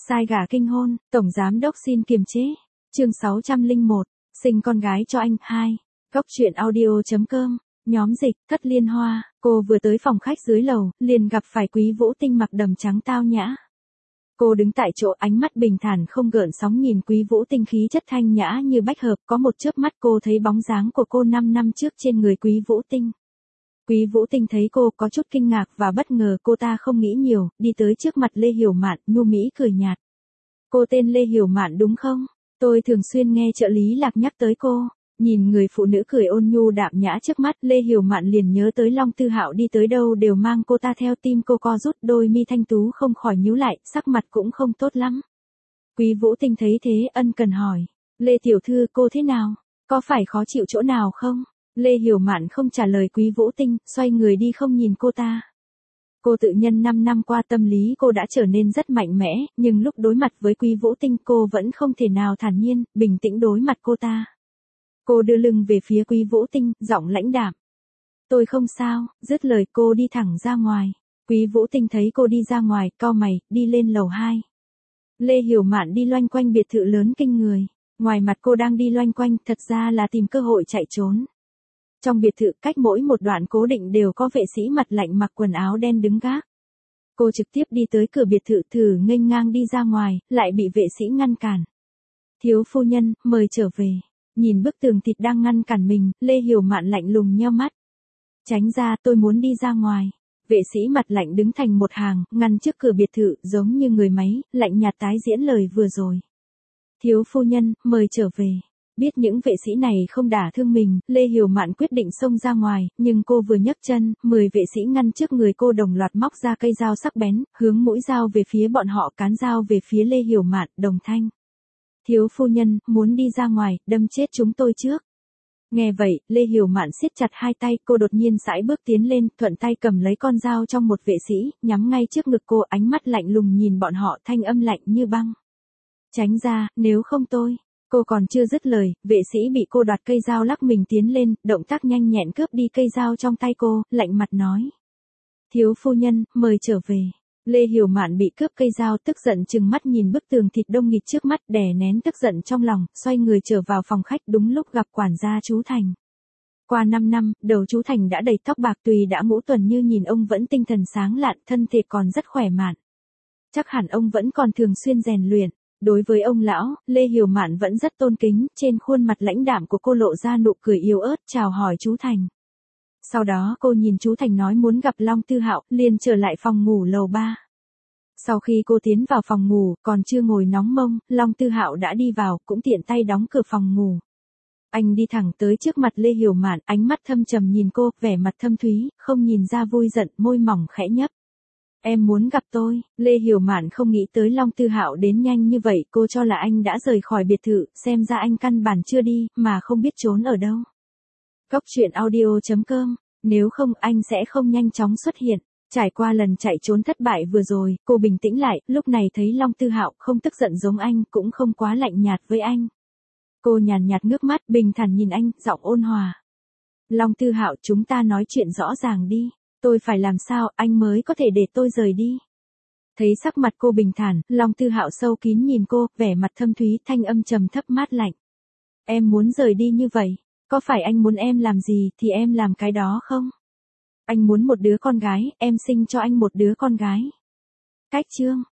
Sai gả kinh hôn, tổng giám đốc xin kiềm chế. Chương 601, sinh con gái cho anh 2. Góc truyện audio.com, nhóm dịch, Thất Liên Hoa. Cô vừa tới phòng khách dưới lầu, liền gặp phải Quý Vũ Tinh mặc đầm trắng tao nhã. Cô đứng tại chỗ, ánh mắt bình thản không gợn sóng nhìn Quý Vũ Tinh, khí chất thanh nhã như bách hợp. Có một chớp mắt cô thấy bóng dáng của cô 5 năm trước trên người Quý Vũ Tinh. Quý Vũ Tinh thấy cô có chút kinh ngạc và bất ngờ, cô ta không nghĩ nhiều, đi tới trước mặt Lê Hiểu Mạn, nhu mỹ cười nhạt. Cô tên Lê Hiểu Mạn đúng không? Tôi thường xuyên nghe trợ lý Lạc nhắc tới cô. Nhìn người phụ nữ cười ôn nhu đạm nhã trước mắt, Lê Hiểu Mạn liền nhớ tới Long Tư Hạo đi tới đâu đều mang cô ta theo, tim cô co rút, đôi mi thanh tú không khỏi nhíu lại, sắc mặt cũng không tốt lắm. Quý Vũ Tinh thấy thế ân cần hỏi, Lê tiểu thư cô thế nào? Có phải khó chịu chỗ nào không? Lê Hiểu Mạn không trả lời Quý Vũ Tinh, xoay người đi không nhìn cô ta. Cô tự nhân 5 năm qua tâm lý cô đã trở nên rất mạnh mẽ, nhưng lúc đối mặt với Quý Vũ Tinh cô vẫn không thể nào thản nhiên, bình tĩnh đối mặt cô ta. Cô đưa lưng về phía Quý Vũ Tinh, giọng lãnh đạm. Tôi không sao, dứt lời cô đi thẳng ra ngoài. Quý Vũ Tinh thấy cô đi ra ngoài, cau mày, đi lên lầu 2. Lê Hiểu Mạn đi loanh quanh biệt thự lớn kinh người. Ngoài mặt cô đang đi loanh quanh, thật ra là tìm cơ hội chạy trốn. Trong biệt thự, cách mỗi một đoạn cố định đều có vệ sĩ mặt lạnh mặc quần áo đen đứng gác. Cô trực tiếp đi tới cửa biệt thự, thử nghênh ngang đi ra ngoài, lại bị vệ sĩ ngăn cản. Thiếu phu nhân, mời trở về. Nhìn bức tường thịt đang ngăn cản mình, Lê Hiểu Mạn lạnh lùng nheo mắt. Tránh ra, tôi muốn đi ra ngoài. Vệ sĩ mặt lạnh đứng thành một hàng, ngăn trước cửa biệt thự, giống như người máy, lạnh nhạt tái diễn lời vừa rồi. Thiếu phu nhân, mời trở về. Biết những vệ sĩ này không đả thương mình, Lê Hiểu Mạn quyết định xông ra ngoài, nhưng cô vừa nhấc chân, 10 vệ sĩ ngăn trước người cô đồng loạt móc ra cây dao sắc bén, hướng mũi dao về phía bọn họ, cán dao về phía Lê Hiểu Mạn, đồng thanh. Thiếu phu nhân, muốn đi ra ngoài, đâm chết chúng tôi trước. Nghe vậy, Lê Hiểu Mạn siết chặt hai tay, cô đột nhiên sải bước tiến lên, thuận tay cầm lấy con dao trong một vệ sĩ, nhắm ngay trước ngực cô, ánh mắt lạnh lùng nhìn bọn họ, thanh âm lạnh như băng. Tránh ra, nếu không tôi. Cô còn chưa dứt lời, vệ sĩ bị cô đoạt cây dao lắc mình tiến lên, động tác nhanh nhẹn cướp đi cây dao trong tay cô, lạnh mặt nói. Thiếu phu nhân, mời trở về. Lê Hiểu Mạn bị cướp cây dao, tức giận trừng mắt nhìn bức tường thịt đông nghịt trước mắt, đè nén tức giận trong lòng, xoay người trở vào phòng khách, đúng lúc gặp quản gia chú Thành. Qua 5 năm, đầu chú Thành đã đầy tóc bạc, tùy đã ngũ tuần như nhìn ông vẫn tinh thần sáng lạn, thân thể còn rất khỏe mạnh. Chắc hẳn ông vẫn còn thường xuyên rèn luyện. Đối với ông lão, Lê Hiểu Mạn vẫn rất tôn kính, trên khuôn mặt lãnh đạm của cô lộ ra nụ cười yếu ớt, chào hỏi chú Thành. Sau đó cô nhìn chú Thành nói muốn gặp Long Tư Hạo, liền trở lại phòng ngủ lầu 3. Sau khi cô tiến vào phòng ngủ, còn chưa ngồi nóng mông, Long Tư Hạo đã đi vào, cũng tiện tay đóng cửa phòng ngủ. Anh đi thẳng tới trước mặt Lê Hiểu Mạn, ánh mắt thâm trầm nhìn cô, vẻ mặt thâm thúy, không nhìn ra vui giận, môi mỏng khẽ nhấp. Em muốn gặp tôi. Lê Hiểu Mạn không nghĩ tới Long Tư Hạo đến nhanh như vậy, cô cho là anh đã rời khỏi biệt thự, xem ra anh căn bản chưa đi, mà không biết trốn ở đâu. Góc truyện audio.com, nếu không anh sẽ không nhanh chóng xuất hiện. Trải qua lần chạy trốn thất bại vừa rồi, cô bình tĩnh lại, lúc này thấy Long Tư Hạo không tức giận giống anh, cũng không quá lạnh nhạt với anh. Cô nhàn nhạt ngước mắt, bình thản nhìn anh, giọng ôn hòa. Long Tư Hạo, chúng ta nói chuyện rõ ràng đi. Tôi phải làm sao anh mới có thể để tôi rời đi? Thấy sắc mặt cô bình thản, Long Tư Hạo sâu kín nhìn cô, vẻ mặt thâm thúy, thanh âm trầm thấp mát lạnh. Em muốn rời đi như vậy, có phải anh muốn em làm gì thì em làm cái đó không? Anh muốn một đứa con gái, em sinh cho anh một đứa con gái. Cách chương.